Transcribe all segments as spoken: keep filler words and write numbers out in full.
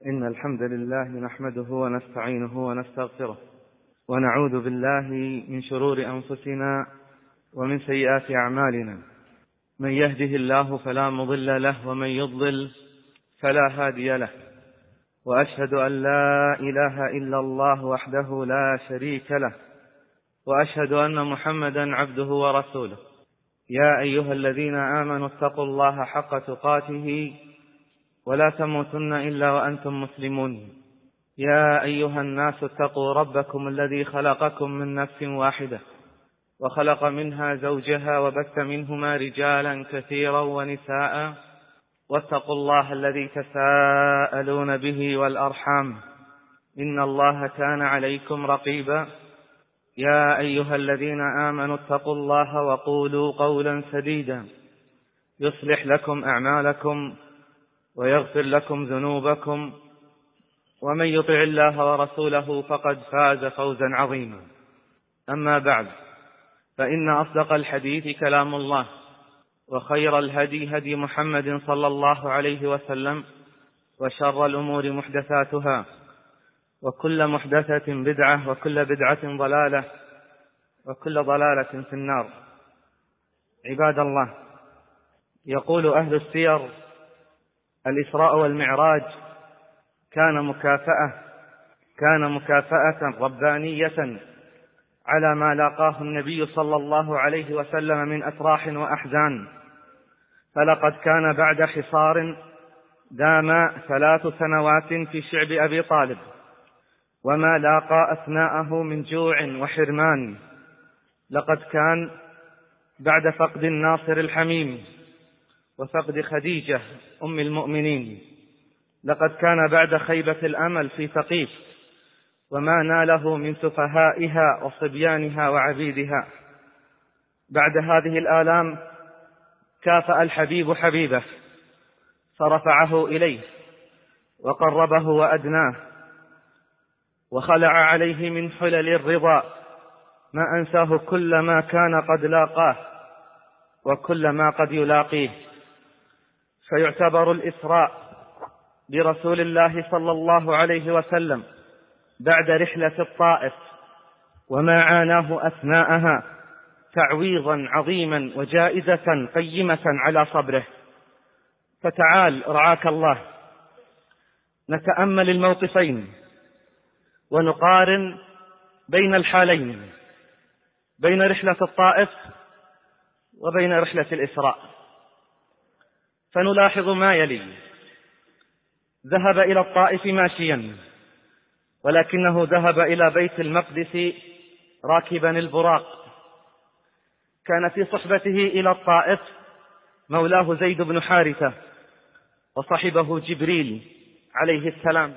إن الحمد لله نحمده ونستعينه ونستغفره ونعوذ بالله من شرور أنفسنا ومن سيئات أعمالنا. من يهده الله فلا مضل له ومن يضلل فلا هادي له، وأشهد أن لا إله إلا الله وحده لا شريك له، وأشهد أن محمدا عبده ورسوله. يا أيها الذين آمنوا اتقوا الله حق تقاته ولا تموتن إلا وأنتم مسلمون. يا أيها الناس اتقوا ربكم الذي خلقكم من نفس واحدة وخلق منها زوجها وبث منهما رجالا كثيرا ونساء، واتقوا الله الذي تساءلون به والأرحام إن الله كان عليكم رقيبا. يا أيها الذين آمنوا اتقوا الله وقولوا قولا سديدا يصلح لكم أعمالكم ويغفر لكم ذنوبكم، ومن يطع الله ورسوله فقد فاز فوزا عظيما. أما بعد، فإن أصدق الحديث كلام الله، وخير الهدي هدي محمد صلى الله عليه وسلم، وشر الأمور محدثاتها، وكل محدثة بدعة، وكل بدعة ضلالة، وكل ضلالة في النار. عباد الله، يقول أهل السير: الإسراء والمعراج كان مكافأة كان مكافأة ربانية على ما لاقاه النبي صلى الله عليه وسلم من أفراح وأحزان، فلقد كان بعد حصار دام ثلاث سنوات في شعب أبي طالب، وما لاقى أثناءه من جوع وحرمان. لقد كان بعد فقد الناصر الحميم وفقد خديجة أم المؤمنين. لقد كان بعد خيبة الأمل في ثقيف وما ناله من سفهائها وصبيانها وعبيدها. بعد هذه الآلام كافأ الحبيب حبيبه فرفعه إليه وقربه وأدناه، وخلع عليه من حلل الرضا ما أنساه كل ما كان قد لاقاه وكل ما قد يلاقيه. فيعتبر الإسراء برسول الله صلى الله عليه وسلم بعد رحلة الطائف وما عاناه أثناءها تعويضا عظيما وجائزة قيمة على صبره. فتعال رعاك الله نتأمل الموقفين ونقارن بين الحالين، بين رحلة الطائف وبين رحلة الإسراء، فنلاحظ ما يلي: ذهب إلى الطائف ماشيا، ولكنه ذهب إلى بيت المقدس راكبا البراق. كان في صحبته إلى الطائف مولاه زيد بن حارثة، وصحبه جبريل عليه السلام.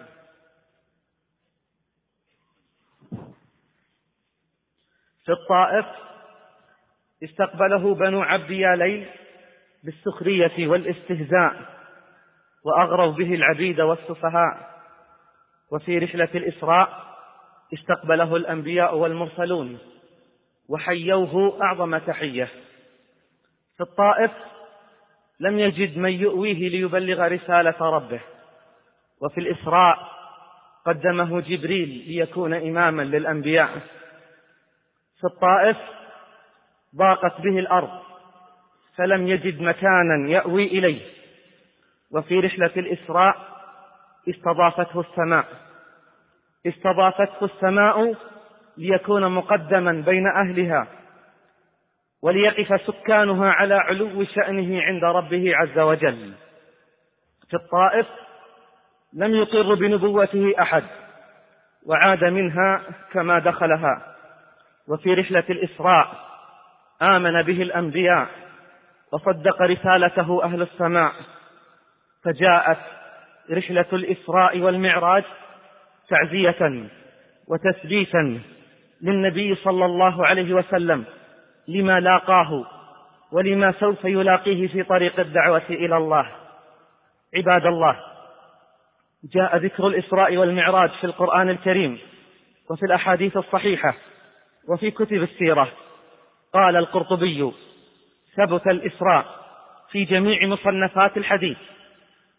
في الطائف استقبله بنو عبد ياليل بالسخرية والاستهزاء، وأغروا به العبيد والسفهاء. وفي رحلة الإسراء استقبله الأنبياء والمرسلون وحيوه أعظم تحية. في الطائف لم يجد من يؤويه ليبلغ رسالة ربه، وفي الإسراء قدمه جبريل ليكون إماما للأنبياء. في الطائف ضاقت به الأرض فلم يجد مكانا يأوي إليه، وفي رحلة الإسراء استضافته السماء استضافته السماء ليكون مقدما بين أهلها، وليقف سكانها على علو شأنه عند ربه عز وجل. في الطائف لم يقر بنبوته أحد وعاد منها كما دخلها. وفي رحلة الإسراء آمن به الأنبياء وصدق رسالته أهل السماء. فجاءت رحلة الإسراء والمعراج تعزية وتثبيتا للنبي صلى الله عليه وسلم لما لاقاه ولما سوف يلاقيه في طريق الدعوة إلى الله. عباد الله، جاء ذكر الإسراء والمعراج في القرآن الكريم وفي الأحاديث الصحيحة وفي كتب السيرة. قال القرطبي: ثبت الإسراء في جميع مصنفات الحديث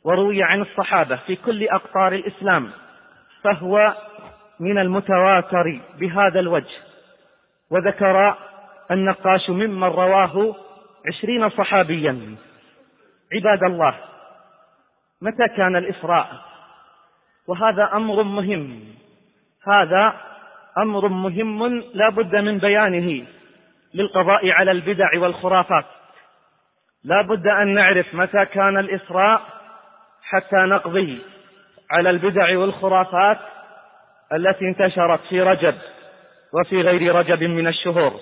وروي عن الصحابة في كل أقطار الإسلام، فهو من المتواتر بهذا الوجه. وذكر النقاش ممن رواه عشرين صحابيا. عباد الله، متى كان الإسراء؟ وهذا أمر مهم، هذا أمر مهم لا بد من بيانه للقضاء على البدع والخرافات. لا بد أن نعرف متى كان الإسراء حتى نقضي على البدع والخرافات التي انتشرت في رجب وفي غير رجب من الشهور.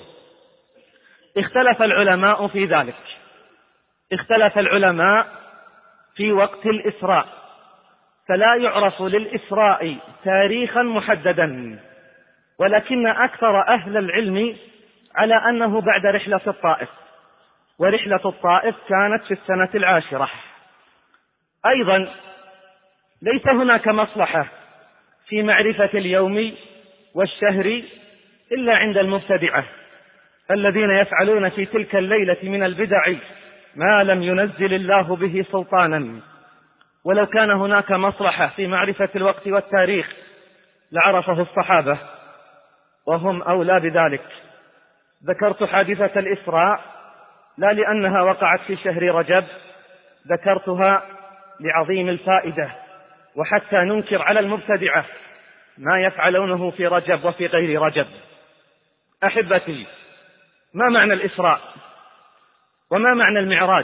اختلف العلماء في ذلك، اختلف العلماء في وقت الإسراء، فلا يعرف للإسراء تاريخا محددا، ولكن أكثر أهل العلم على أنه بعد رحلة الطائف، ورحلة الطائف كانت في السنة العاشرة. أيضا ليس هناك مصلحة في معرفة اليوم والشهر إلا عند المبتدعة الذين يفعلون في تلك الليلة من البدع ما لم ينزل الله به سلطانا. ولو كان هناك مصلحة في معرفة الوقت والتاريخ لعرفه الصحابة، وهم أولى بذلك. ذكرت حادثة الإسراء لا لأنها وقعت في شهر رجب، ذكرتها لعظيم الفائدة، وحتى ننكر على المبتدعة ما يفعلونه في رجب وفي غير رجب. أحبتي، ما معنى الإسراء وما معنى المعراج؟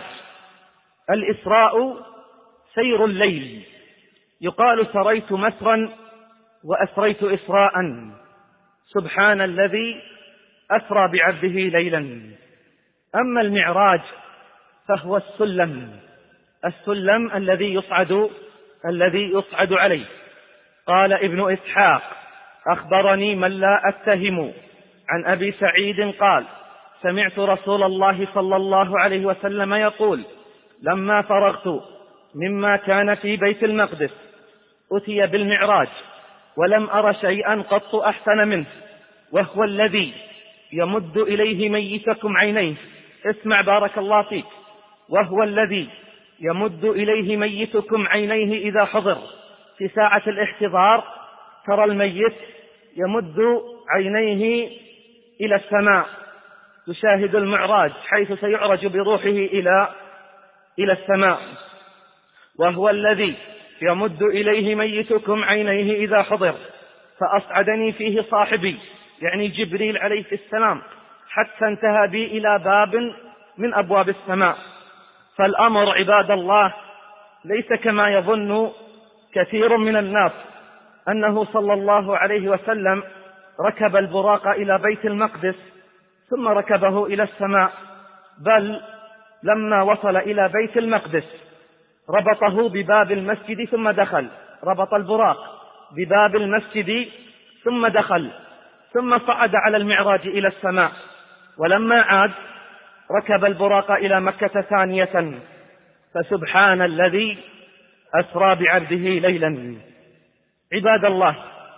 الإسراء سير الليل، يقال سريت مسرا وأسريت إسراء، سبحان الذي أسرى بعبده ليلا. أما المعراج فهو السلم، السلم الذي يصعد الذي يصعد عليه. قال ابن إسحاق: أخبرني من لا أتهم عن أبي سعيد قال: سمعت رسول الله صلى الله عليه وسلم يقول: لما فرغت مما كان في بيت المقدس أتي بالمعراج ولم أر شيئا قط أحسن منه، وهو الذي يمد إليه ميتكم عينيه. اسمع بارك الله فيك. وهو الذي يمد إليه ميتكم عينيه إذا حضر. في ساعة الاحتضار ترى الميت يمد عينيه إلى السماء، تشاهد المعراج حيث سيعرج بروحه إلى إلى السماء. وهو الذي يمد إليه ميتكم عينيه إذا حضر، فأصعدني فيه صاحبي، يعني جبريل عليه السلام، حتى انتهى بي إلى باب من أبواب السماء. فالأمر عباد الله ليس كما يظن كثير من الناس أنه صلى الله عليه وسلم ركب البراق إلى بيت المقدس ثم ركبه إلى السماء، بل لما وصل إلى بيت المقدس ربطه بباب المسجد ثم دخل، ربط البراق بباب المسجد ثم دخل، ثم صعد على المعراج إلى السماء. ولما عاد ركب البراق إلى مكة ثانية. فسبحان الذي أسرى بعبده ليلا. عباد الله،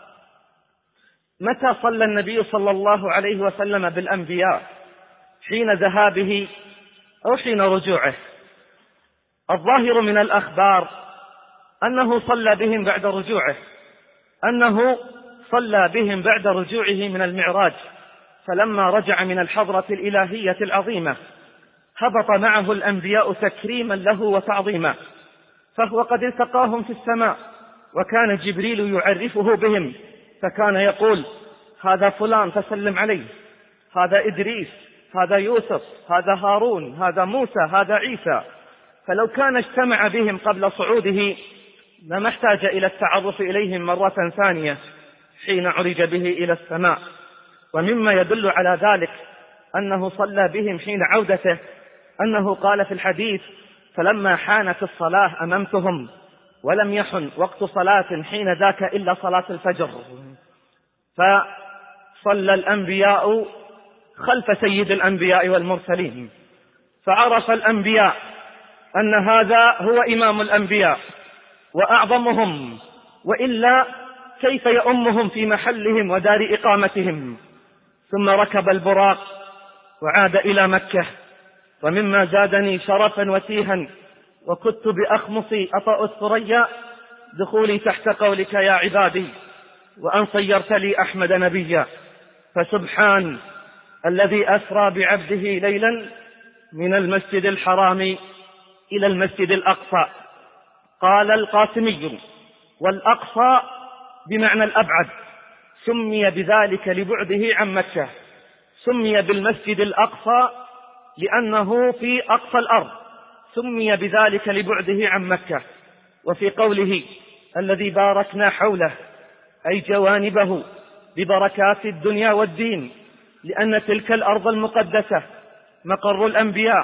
متى صلى النبي صلى الله عليه وسلم بالأنبياء؟ حين ذهابه أو حين رجوعه؟ الظاهر من الأخبار أنه صلى بهم بعد رجوعه، أنه صلى بهم بعد رجوعه من المعراج. فلما رجع من الحضرة الإلهية العظيمة هبط معه الأنبياء تكريما له وتعظيما، فهو قد التقاهم في السماء، وكان جبريل يعرفه بهم، فكان يقول: هذا فلان فسلم عليه، هذا إدريس، هذا يوسف، هذا هارون، هذا موسى، هذا عيسى. فلو كان اجتمع بهم قبل صعوده لما احتاج إلى التعرف إليهم مرة ثانية حين عرج به إلى السماء. ومما يدل على ذلك أنه صلى بهم حين عودته، أنه قال في الحديث: فلما حانت الصلاة أممتهم، ولم يحن وقت صلاة حين ذاك إلا صلاة الفجر. فصلى الأنبياء خلف سيد الأنبياء والمرسلين، فعرف الأنبياء أن هذا هو إمام الأنبياء وأعظمهم، وإلا كيف يؤمهم في محلهم ودار إقامتهم. ثم ركب البراق وعاد إلى مكة. ومما زادني شرفا وتيها وكدت بأخمصي أطأ الثريا دخولي تحت قولك يا عبادي، وأن صيرت لي أحمد نبيا. فسبحان الذي أسرى بعبده ليلا من المسجد الحرام إلى المسجد الأقصى. قال القاسمي: والأقصى بمعنى الأبعد، سمي بذلك لبعده عن مكة، سمي بالمسجد الأقصى لأنه في أقصى الأرض، سمي بذلك لبعده عن مكة. وفي قوله الذي باركنا حوله أي جوانبه ببركات الدنيا والدين، لأن تلك الأرض المقدسة مقر الأنبياء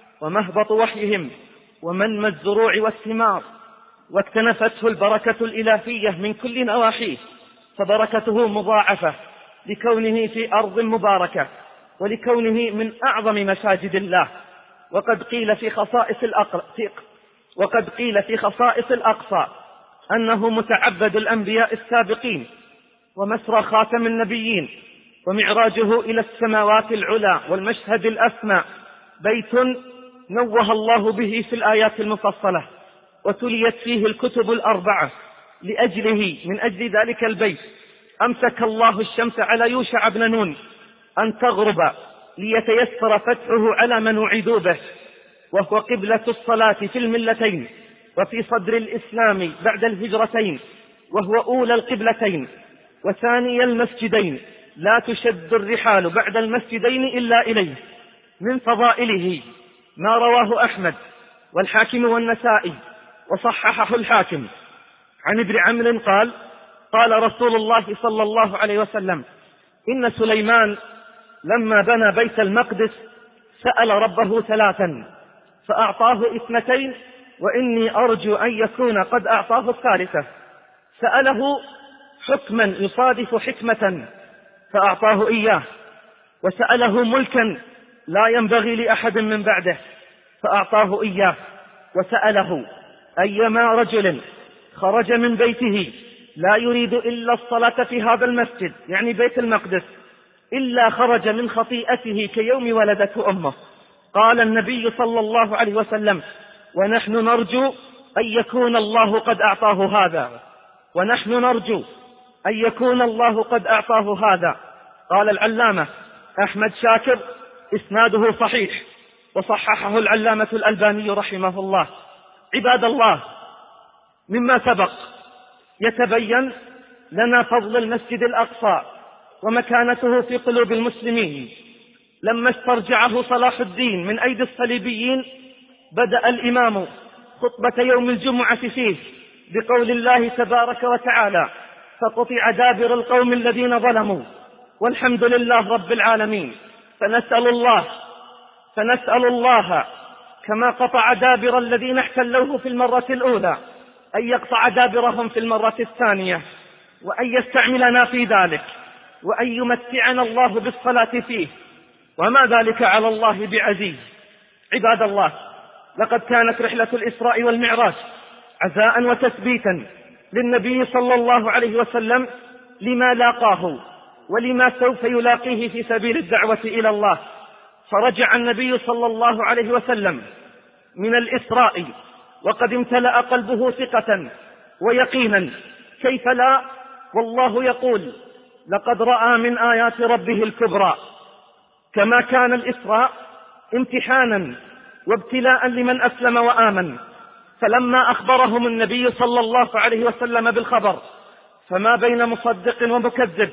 ومهبط وحيهم ومنمى الزروع والثمار، واكتنفته البركة الإلهية من كل نواحيه، فبركته مضاعفة لكونه في أرض مباركة ولكونه من أعظم مساجد الله. وقد قيل في خصائص الأقصى وقد قيل في خصائص الأقصى أنه متعبد الأنبياء السابقين ومسرى خاتم النبيين، ومعراجه إلى السماوات العلى والمشهد الأسمى، بيت نوه الله به في الآيات المفصلة وتليت فيه الكتب الأربعة. لأجله من أجل ذلك البيت أمسك الله الشمس على يوشع بن نون أن تغرب ليتيسر فتحه على من وعدوا به، وهو قبلة الصلاة في الملتين وفي صدر الإسلام بعد الهجرتين، وهو أولى القبلتين وثاني المسجدين، لا تشد الرحال بعد المسجدين إلا إليه. من فضائله ما رواه أحمد والحاكم والنسائي وصححه الحاكم عن ابن عمرو قال: قال رسول الله صلى الله عليه وسلم: إن سليمان لما بنى بيت المقدس سأل ربه ثلاثا فأعطاه اثنتين، وإني أرجو أن يكون قد أعطاه الثالثة. سأله حكما يصادف حكمة فأعطاه إياه، وسأله ملكا لا ينبغي لأحد من بعده فأعطاه إياه، وسأله أيما رجل خرج من بيته لا يريد إلا الصلاة في هذا المسجد يعني بيت المقدس إلا خرج من خطيئته كيوم ولدته أمه. قال النبي صلى الله عليه وسلم: ونحن نرجو أن يكون الله قد أعطاه هذا، ونحن نرجو أن يكون الله قد أعطاه هذا. قال العلامة أحمد شاكر: إسناده صحيح، وصححه العلامة الألباني رحمه الله. عباد الله، مما سبق يتبين لنا فضل المسجد الأقصى ومكانته في قلوب المسلمين. لما استرجعه صلاح الدين من أيدي الصليبيين بدأ الإمام خطبة يوم الجمعة فيه بقول الله تبارك وتعالى: فقطع دابر القوم الذين ظلموا والحمد لله رب العالمين. فنسأل الله فنسأل الله كما قطع دابر الذين احتلوه في المرة الأولى أن يقطع دابرهم في المرة الثانية، وأن يستعملنا في ذلك، وأن يمتعنا الله بالصلاة فيه، وما ذلك على الله بعزيز. عباد الله، لقد كانت رحلة الإسراء والمعراج عزاء وتثبيتا للنبي صلى الله عليه وسلم لما لاقاه ولما سوف يلاقيه في سبيل الدعوة إلى الله. فرجع النبي صلى الله عليه وسلم من الإسراء وقد امتلأ قلبه ثقة ويقينا، كيف لا، والله يقول: لقد رأى من آيات ربه الكبرى. كما كان الإسراء امتحانا وابتلاء لمن أسلم وآمن، فلما أخبرهم النبي صلى الله عليه وسلم بالخبر فما بين مصدق ومكذب،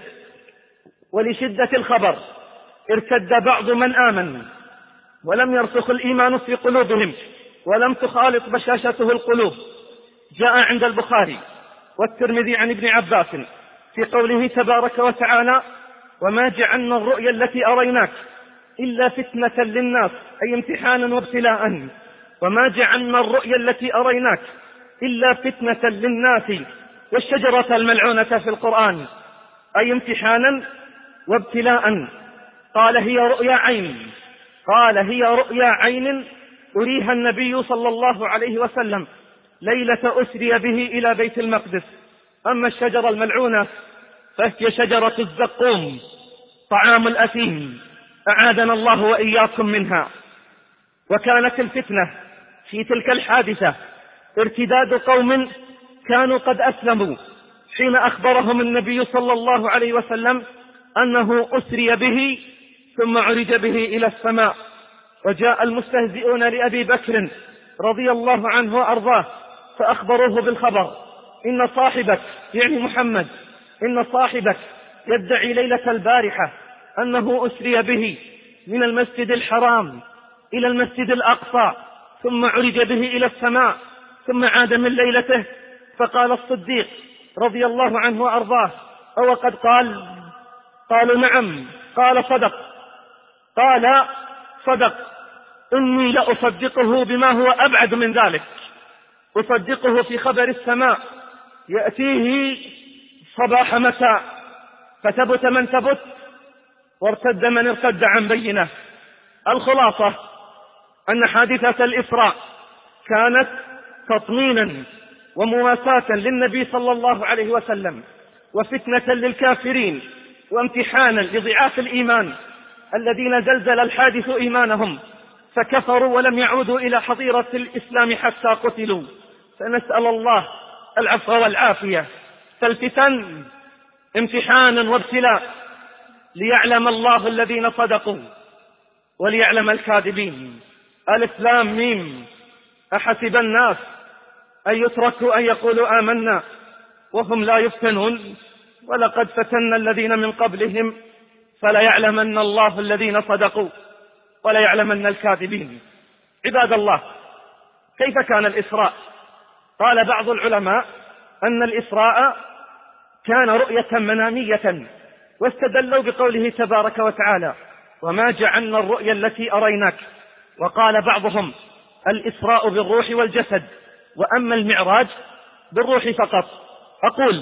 ولشدة الخبر ارتد بعض من آمن ولم يرسخ الإيمان في قلوبهم ولم تخالط بشاشته القلوب. جاء عند البخاري والترمذي عن ابن عباس في قوله تبارك وتعالى: وما جعلنا الرؤيا التي أريناك إلا فتنة للناس، أي امتحانا وابتلاء. وما جعلنا الرؤيا التي أريناك إلا فتنة للناس والشجرة الملعونة في القرآن، أي امتحانا وابتلاء. قال هي رؤيا عين قال هي رؤيا عين أريها النبي صلى الله عليه وسلم ليلة أسري به إلى بيت المقدس. أما الشجرة الملعونة فهي شجرة الزقوم طعام الأثيم، أعاذنا الله وإياكم منها. وكانت الفتنة في تلك الحادثة ارتداد قوم كانوا قد أسلموا حين أخبرهم النبي صلى الله عليه وسلم أنه أسري به ثم عرج به إلى السماء. وجاء المستهزئون لأبي بكر رضي الله عنه وأرضاه فأخبروه بالخبر: إن صاحبك، يعني محمد، إن صاحبك يدعي ليلة البارحة أنه أسري به من المسجد الحرام إلى المسجد الأقصى ثم عرج به إلى السماء ثم عاد من ليلته. فقال الصديق رضي الله عنه وأرضاه: أو قد قال؟ قالوا: نعم. قال: صدق. قال: صدق. إني لأصدقه بما هو أبعد من ذلك، أصدقه في خبر السماء يأتيه صباح مساء، فتبت من تبت وارتد من ارتد عن بينه. الخلاصة أن حادثة الإسراء كانت تطمينا ومواساة للنبي صلى الله عليه وسلم، وفتنة للكافرين، وامتحانا لضعاف الإيمان الذين زلزل الحادث إيمانهم فكفروا ولم يعودوا إلى حظيرة الإسلام حتى قتلوا. فنسأل الله العفو والعافية. فالفتن امتحانا وابتلاء ليعلم الله الذين صدقوا وليعلم الكاذبين. ألف لام ميم. أحسب الناس أن يتركوا أن يقولوا آمنا وهم لا يفتنون ولقد فتنا الذين من قبلهم فليعلمن الله الذين صدقوا وليعلمن الكاذبين. عباد الله، كيف كان الإسراء؟ قال بعض العلماء أن الإسراء كان رؤية منامية، واستدلوا بقوله تبارك وتعالى: وما جعلنا الرؤيا التي أريناك. وقال بعضهم: الإسراء بالروح والجسد، وأما المعراج بالروح فقط. أقول: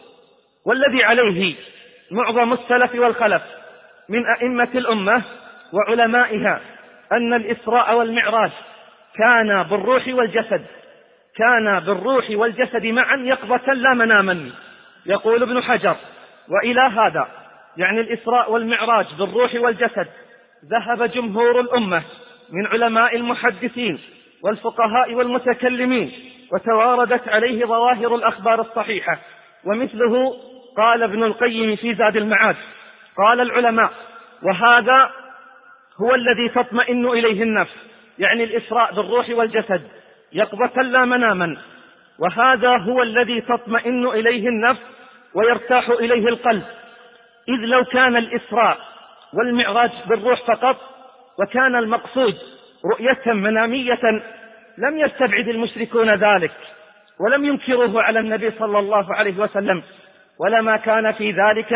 والذي عليه معظم السلف والخلف من أئمة الأمة وعلمائها أن الإسراء والمعراج كان بالروح والجسد، كان بالروح والجسد معا يقظة لا مناما. يقول ابن حجر: وإلى هذا، يعني الإسراء والمعراج بالروح والجسد، ذهب جمهور الأمة من علماء المحدثين والفقهاء والمتكلمين، وتواردت عليه ظواهر الأخبار الصحيحة. ومثله قال ابن القيم في زاد المعاد. قال العلماء: وهذا هو الذي تطمئن إليه النفس، يعني الإسراء بالروح والجسد يقظة لا مناما، وهذا هو الذي تطمئن إليه النفس ويرتاح إليه القلب. إذ لو كان الإسراء والمعراج بالروح فقط وكان المقصود رؤية منامية لم يستبعد المشركون ذلك ولم ينكروه على النبي صلى الله عليه وسلم، ولما كان في ذلك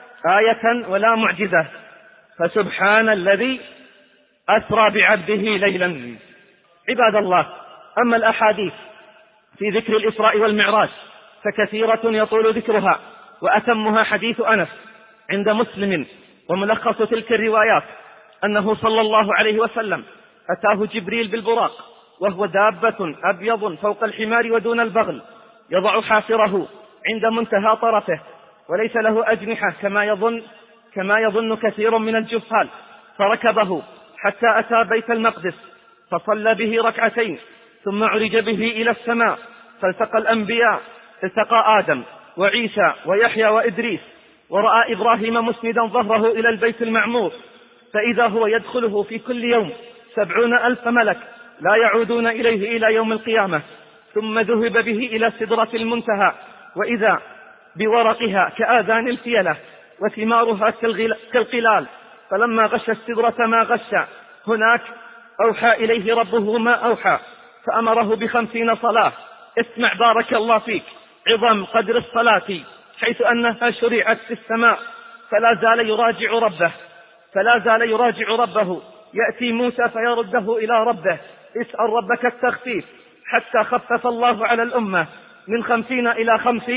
آية ولا معجزة. فسبحان الذي أسرى بعبده ليلا. عباد الله، أما الأحاديث في ذكر الإسراء والمعراج فكثيرة يطول ذكرها، وأتمها حديث أنس عند مسلم. وملخص تلك الروايات أنه صلى الله عليه وسلم أتاه جبريل بالبراق، وهو دابة أبيض فوق الحمار ودون البغل، يضع حافره عند منتهى طرفه، وليس له أجنحة كما يظن كما يظن كثير من الجهال. فركبه حتى أتى بيت المقدس فصلى به ركعتين، ثم عرج به إلى السماء فالتقى الأنبياء، التقى آدم وعيسى ويحيى وإدريس، ورأى إبراهيم مسندا ظهره إلى البيت المعمور، فإذا هو يدخله في كل يوم سبعون ألف ملك لا يعودون إليه إلى يوم القيامة. ثم ذهب به إلى سدرة المنتهى، وإذا بورقها كآذان الفيلة وثمارها كالقلال، فلما غش السدرة ما غش، هناك أوحى إليه ربه ما أوحى، فأمره بخمسين صلاة. اسمع بارك الله فيك عظم قدر الصلاة، حيث أنها شرعت في السماء، فلا زال يراجع ربه فلا زال يراجع ربه يأتي موسى فيرده إلى ربه: اسأل ربك التخفيف، حتى خفف الله على الأمة من خمسين إلى خمس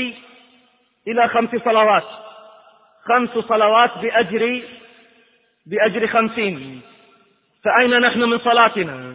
إلى خمس صلوات خمس صلوات بأجر بأجر خمسين. فأين نحن من صلاتنا؟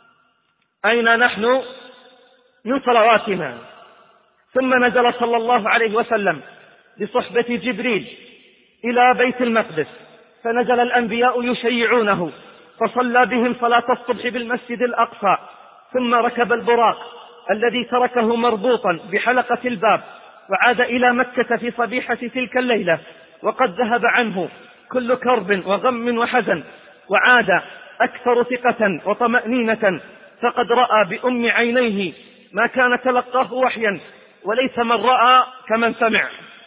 أين نحن من صلواتنا؟ ثم نزل صلى الله عليه وسلم بصحبة جبريل إلى بيت المقدس، فنزل الأنبياء يشيعونه، فصلى بهم صلاة الصبح بالمسجد الأقصى، ثم ركب البراق الذي تركه مربوطا بحلقة الباب، وعاد إلى مكة في صبيحة تلك الليلة وقد ذهب عنه كل كرب وغم وحزن، وعاد أكثر ثقة وطمأنينة، فقد رأى بأم عينيه ما كان تلقاه وحيا، وليس من رأى كمن سمع.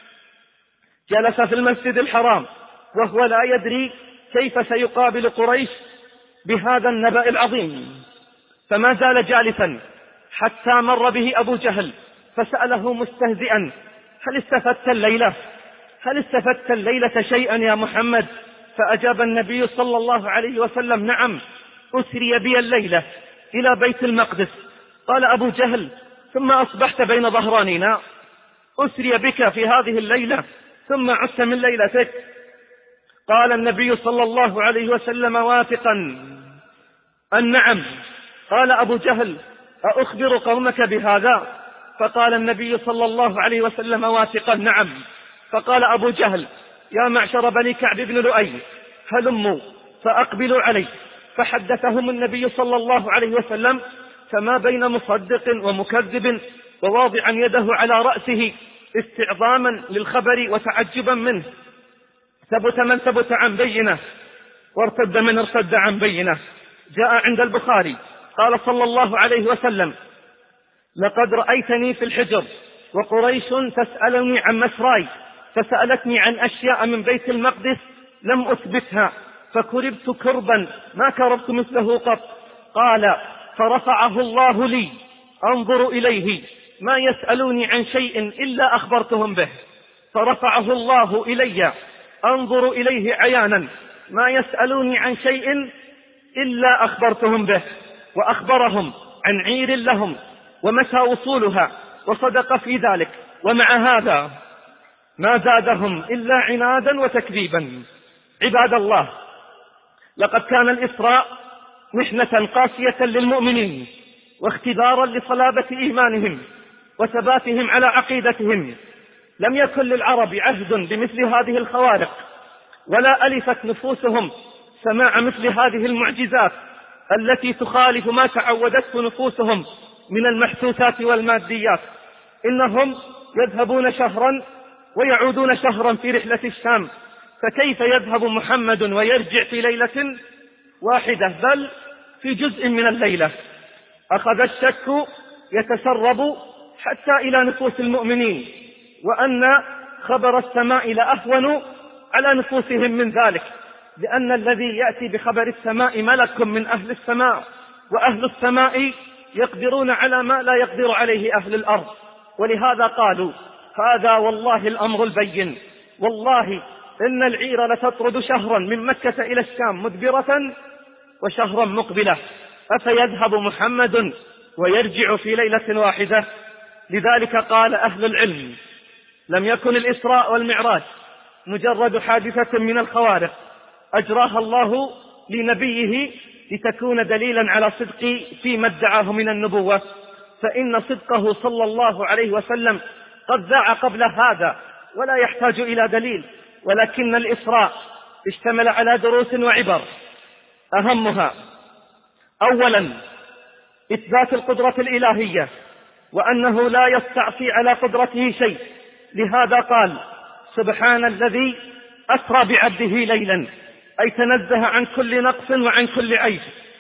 جلس في المسجد الحرام وهو لا يدري كيف سيقابل قريش بهذا النبأ العظيم، فما زال جالسا حتى مر به أبو جهل فسأله مستهزئا: هل استفدت الليلة؟ هل استفدت الليلة شيئا يا محمد؟ فأجاب النبي صلى الله عليه وسلم: نعم، أسري بي الليلة إلى بيت المقدس. قال أبو جهل: ثم أصبحت بين ظهرانينا؟ أسري بك في هذه الليلة ثم عدت من ليلتك؟ قال النبي صلى الله عليه وسلم واثقا: أن نعم. قال أبو جهل: أخبر قومك بهذا؟ فقال النبي صلى الله عليه وسلم واثقا: نعم. فقال أبو جهل: يا معشر بني كعب بن لؤي، هلموا فأقبلوا علي. فحدثهم النبي صلى الله عليه وسلم، فما بين مصدق ومكذب وواضعا يده على رأسه استعظاما للخبر وتعجبا منه. ثبت من ثبت عن بينه، وارتد من ارتد عن بينه. جاء عند البخاري قال صلى الله عليه وسلم: لقد رأيتني في الحجر وقريش تسألني عن مسراي، فسألتني عن أشياء من بيت المقدس لم أثبتها، فكربت كربا ما كربت مثله قط. قال: فرفعه الله لي أنظر إليه، ما يسألوني عن شيء إلا أخبرتهم به. فرفعه الله إلي أنظر إليه عيانا، ما يسألوني عن شيء إلا أخبرتهم به. وأخبرهم عن عير لهم ومتى وصولها، وصدق في ذلك. ومع هذا ما زادهم إلا عنادا وتكذيبا. عباد الله، لقد كان الإسراء محنة قاسية للمؤمنين، واختبارا لصلابة إيمانهم وثباتهم على عقيدتهم. لم يكن للعرب عهد بمثل هذه الخوارق، ولا ألفت نفوسهم سماع مثل هذه المعجزات التي تخالف ما تعودته نفوسهم من المحسوسات والماديات. إنهم يذهبون شهرا ويعودون شهرا في رحلة الشام، فكيف يذهب محمد ويرجع في ليلة واحدة، بل في جزء من الليلة؟ أخذ الشك يتسرب حتى إلى نفوس المؤمنين، وأن خبر السماء لأهون على نفوسهم من ذلك، لأن الذي يأتي بخبر السماء ملك من أهل السماء، وأهل السماء يقدرون على ما لا يقدر عليه أهل الأرض. ولهذا قالوا: هذا والله الأمر البين، والله إن العير لتطرد شهرا من مكة إلى الشام مدبرة وشهرا مقبلة، أفيذهب محمد ويرجع في ليلة واحدة؟ لذلك قال أهل العلم: لم يكن الإسراء والمعراج مجرد حادثة من الخوارق أجراها الله لنبيه لتكون دليلا على صدق فيما ادعاه من النبوة، فإن صدقه صلى الله عليه وسلم قد ذاع قبل هذا ولا يحتاج إلى دليل. ولكن الإسراء اشتمل على دروس وعبر، أهمها: أولا إثبات القدرة الإلهية، وأنه لا يستعصي على قدرته شيء. لهذا قال: سبحان الذي أسرى بعبده ليلا، أي تنزه عن كل نقص وعن كل عيب.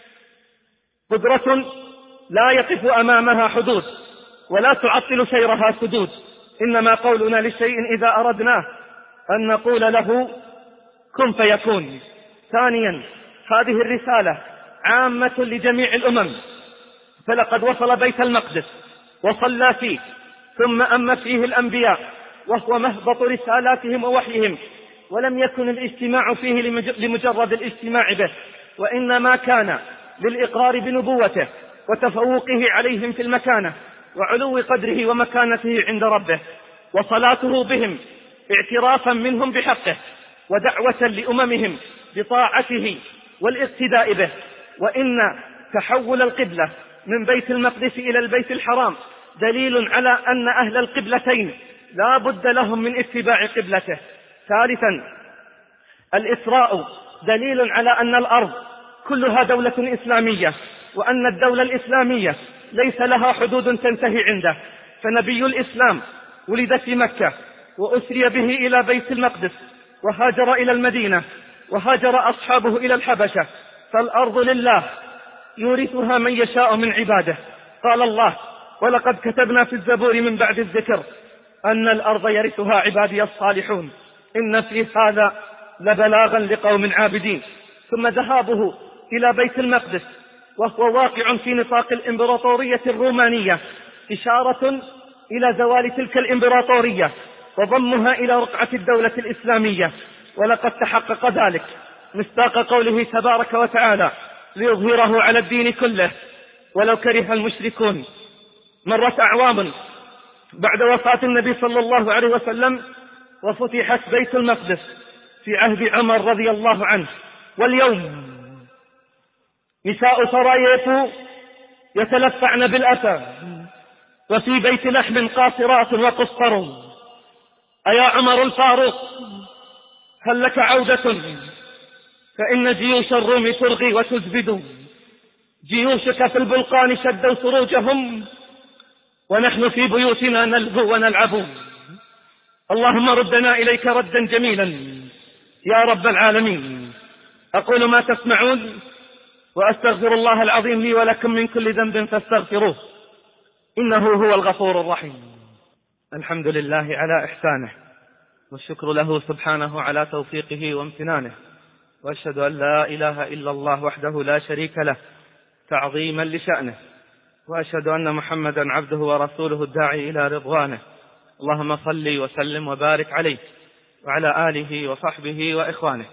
قدرة لا يقف أمامها حدود، ولا تعطل سيرها سدود، إنما قولنا لشيء إذا أردناه أن نقول له كن فيكون. ثانيا، هذه الرسالة عامة لجميع الأمم، فلقد وصل بيت المقدس وصلى فيه، ثم أم فيه الأنبياء، وهو مهبط رسالاتهم ووحيهم، ولم يكن الاجتماع فيه لمجرد الاجتماع به، وإنما كان للإقرار بنبوته وتفوقه عليهم في المكانة وعلو قدره ومكانته عند ربه، وصلاته بهم اعترافا منهم بحقه، ودعوة لأممهم بطاعته والاقتداء به. وإن تحول القبلة من بيت المقدس إلى البيت الحرام دليل على أن أهل القبلتين لا بد لهم من اتباع قبلته. ثالثا، الإسراء دليل على أن الأرض كلها دولة إسلامية، وأن الدولة الإسلامية ليس لها حدود تنتهي عنده، فنبي الإسلام ولد في مكة وأسري به إلى بيت المقدس وهاجر إلى المدينة وهاجر أصحابه إلى الحبشة، فالأرض لله يورثها من يشاء من عباده. قال الله: ولقد كتبنا في الزبور من بعد الذكر أن الأرض يرثها عبادي الصالحون، إن في هذا لبلاغا لقوم عابدين. ثم ذهابه إلى بيت المقدس وهو واقع في نطاق الإمبراطورية الرومانية إشارة إلى زوال تلك الإمبراطورية وضمها إلى رقعة الدولة الإسلامية، ولقد تحقق ذلك مصداق قوله تبارك وتعالى: ليظهره على الدين كله ولو كره المشركون. مرت أعوام بعد وفاة النبي صلى الله عليه وسلم وفتحت بيت المقدس في عهد عمر رضي الله عنه، واليوم نساء سراييف يتلفعن بالأسى وفي بيت لحم قاصرات وقصر. أيا عمر الفاروق، هل لك عودة؟ فإن جيوش الروم ترغي وتزبد، جيوشك في البلقان شدوا سروجهم ونحن في بيوتنا نلهو ونلعب. اللهم ردنا إليك ردا جميلا يا رب العالمين. أقول ما تسمعون وأستغفر الله العظيم لي ولكم من كل ذنب فاستغفروه إنه هو الغفور الرحيم. الحمد لله على إحسانه، والشكر له سبحانه على توفيقه وامتنانه، وأشهد أن لا إله إلا الله وحده لا شريك له تعظيما لشأنه، وأشهد أن محمدا عبده ورسوله الداعي إلى رضوانه. اللهم صل وسلم وبارك عليه وعلى آله وصحبه وإخوانه.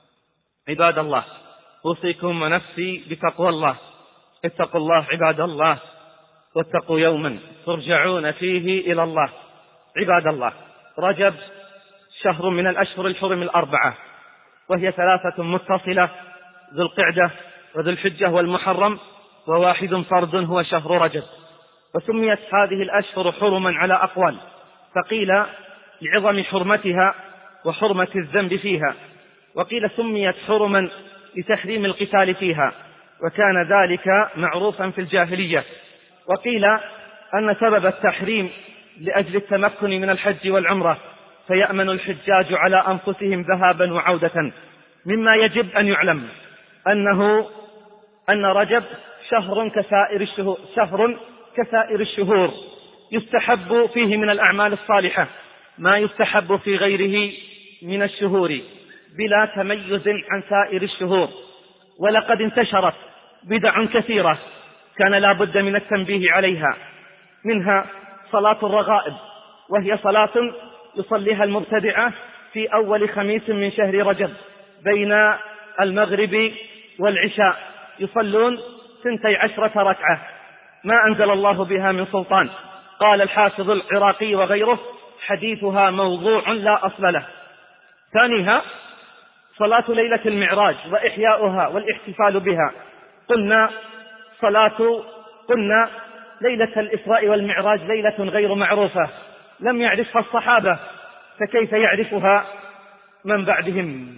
عباد الله، أوصيكم ونفسي بتقوى الله. اتقوا الله عباد الله، واتقوا يوما ترجعون فيه إلى الله. عباد الله، رجب شهر من الأشهر الحرم الأربعة، وهي ثلاثة متصلة: ذو القعدة وذو الحجة والمحرم، وواحد فرد هو شهر رجب. وسميت هذه الأشهر حرما على أقوال، فقيل لعظم حرمتها وحرمة الذنب فيها، وقيل سميت حرما لتحريم القتال فيها، وكان ذلك معروفا في الجاهلية. وقيل أن سبب التحريم لأجل التمكن من الحج والعمرة، فيأمن الحجاج على أنفسهم ذهابا وعودة. مما يجب أن يعلم أنه أن رجب شهر كسائر الشهور, شهر كسائر الشهور يستحب فيه من الأعمال الصالحة ما يستحب في غيره من الشهور بلا تميز عن سائر الشهور. ولقد انتشرت بدع كثيرة كان لا بد من التنبيه عليها، منها صلاة الرغائب، وهي صلاة يصليها المبتدعة في أول خميس من شهر رجب بين المغرب والعشاء، يصلون ثنتي عشرة ركعة ما أنزل الله بها من سلطان. قال الحافظ العراقي وغيره: حديثها موضوع لا أصل له. ثانيها صلاة ليلة المعراج وإحياؤها والاحتفال بها. قلنا صلاة قلنا ليلة الإسراء والمعراج ليلة غير معروفة، لم يعرفها الصحابة، فكيف يعرفها من بعدهم؟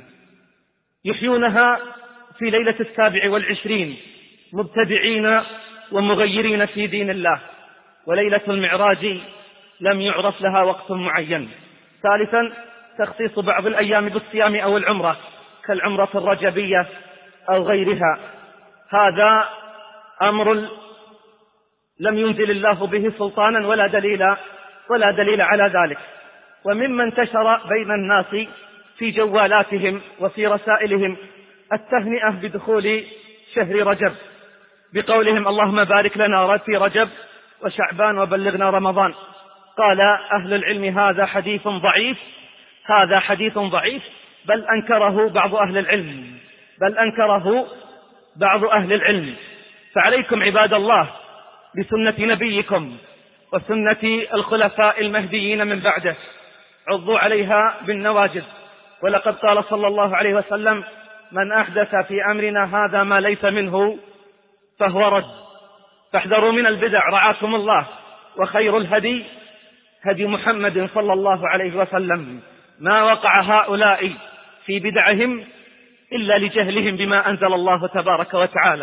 يحيونها في ليلة السابع والعشرين مبتدعين ومغيرين في دين الله، وليلة المعراج لم يعرف لها وقت معين. ثالثا تخصيص بعض الأيام بالصيام أو العمرة كالعمرة الرجبية أو غيرها، هذا أمر لم ينزل الله به سلطانا ولا دليل ولا دليل على ذلك. ومما انتشر بين الناس في جوالاتهم وفي رسائلهم التهنئة بدخول شهر رجب بقولهم: اللهم بارك لنا في رجب وشعبان وبلغنا رمضان. قال أهل العلم: هذا حديث ضعيف، هذا حديث ضعيف، بل أنكره بعض أهل العلم بل أنكره بعض أهل العلم. فعليكم عباد الله بسنة نبيكم وسنة الخلفاء المهديين من بعده، عضوا عليها بالنواجذ. ولقد قال صلى الله عليه وسلم: من أحدث في أمرنا هذا ما ليس منه فهو رد. فاحذروا من البدع رعاكم الله، وخير الهدي هدي محمد صلى الله عليه وسلم. ما وقع هؤلاء في بدعهم إلا لجهلهم بما أنزل الله تبارك وتعالى،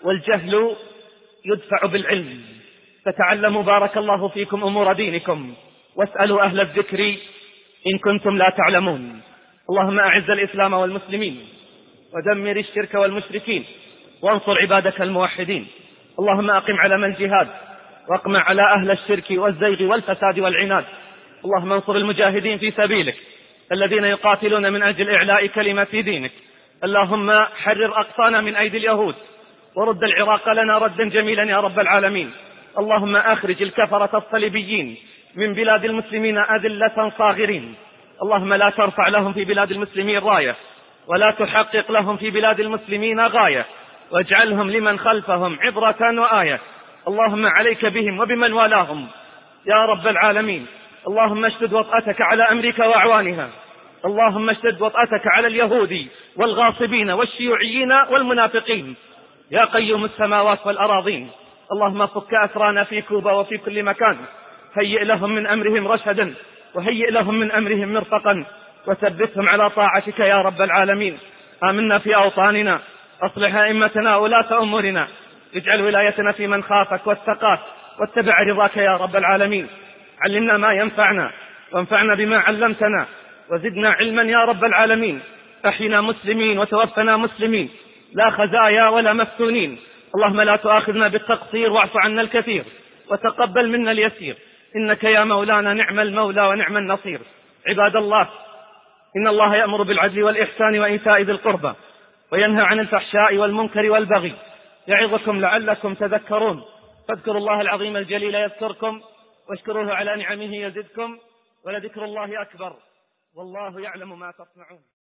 والجهل يدفع بالعلم. فتعلموا بارك الله فيكم أمور دينكم، واسألوا أهل الذكر إن كنتم لا تعلمون. اللهم أعز الإسلام والمسلمين، ودمر الشرك والمشركين، وانصر عبادك الموحدين. اللهم أقم علم الجهاد، واقمع على أهل الشرك والزيغ والفساد والعناد. اللهم انصر المجاهدين في سبيلك الذين يقاتلون من أجل إعلاء كلمة دينك. اللهم حرر أقصانا من أيدي اليهود، ورد العراق لنا ردا جميلا يا رب العالمين. اللهم أخرج الكفرة الصليبيين من بلاد المسلمين أذلة صاغرين. اللهم لا ترفع لهم في بلاد المسلمين راية، ولا تحقق لهم في بلاد المسلمين غاية، واجعلهم لمن خلفهم عبرة وآية. اللهم عليك بهم وبمن والاهم يا رب العالمين. اللهم اشدد وطأتك على أمريكا وأعوانها. اللهم اشدد وطأتك على اليهود والغاصبين والشيوعيين والمنافقين يا قيوم السماوات والأراضين. اللهم فك أسرانا في كوبا وفي كل مكان، هيئ لهم من أمرهم رشدا، وهيئ لهم من أمرهم مرفقا، وثبتهم على طاعتك يا رب العالمين. آمنا في أوطاننا، أصلح أئمتنا ولاة أمورنا، اجعل ولايتنا في من خافك واتقاك واتبع رضاك يا رب العالمين. علمنا ما ينفعنا، وانفعنا بما علمتنا، وزدنا علما يا رب العالمين. أحينا مسلمين وتوفنا مسلمين، لا خزايا ولا مفتونين. اللهم لا تؤاخذنا بالتقصير، واعف عنا الكثير، وتقبل منا اليسير، إنك يا مولانا نعم المولى ونعم النصير. عباد الله، إن الله يأمر بالعدل والإحسان وإيتاء ذي القربى، وينهى عن الفحشاء والمنكر والبغي، يعظكم لعلكم تذكرون. فاذكروا الله العظيم الجليل يذكركم، واشكروه على نعمه يزدكم، ولذكر الله أكبر، والله يعلم ما تصنعون.